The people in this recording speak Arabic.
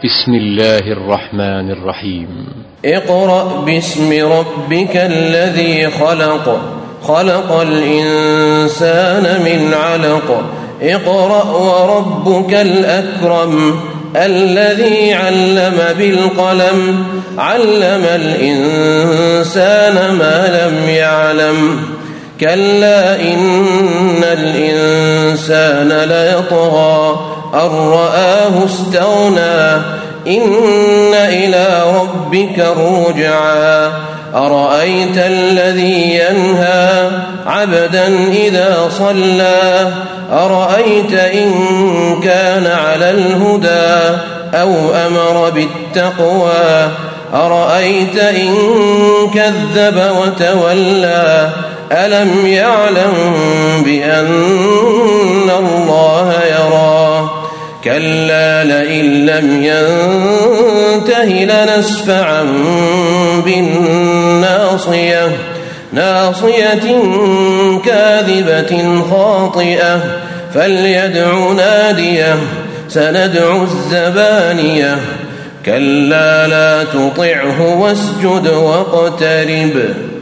بسم الله الرحمن الرحيم. اقرأ باسم ربك الذي خلق، خلق الإنسان من علق. اقرأ وربك الأكرم الذي علم بالقلم، علم الإنسان ما لم يعلم. كلا إن الإنسان ليطغى أن رآه استغنى، إن إلى ربك الرجعى. أرأيت الذي ينهى عبدا إذا صلى، أرأيت إن كان على الهدى أو أمر بالتقوى، أرأيت إن كذب وتولى. ألم يعلم بأن الله يرى. كلا لئن لم ينته لنسفعا بالناصية، ناصية كاذبة خاطئة. فليدع ناديه، سندع الزبانية. كلا لا تطعه واسجد واقترب.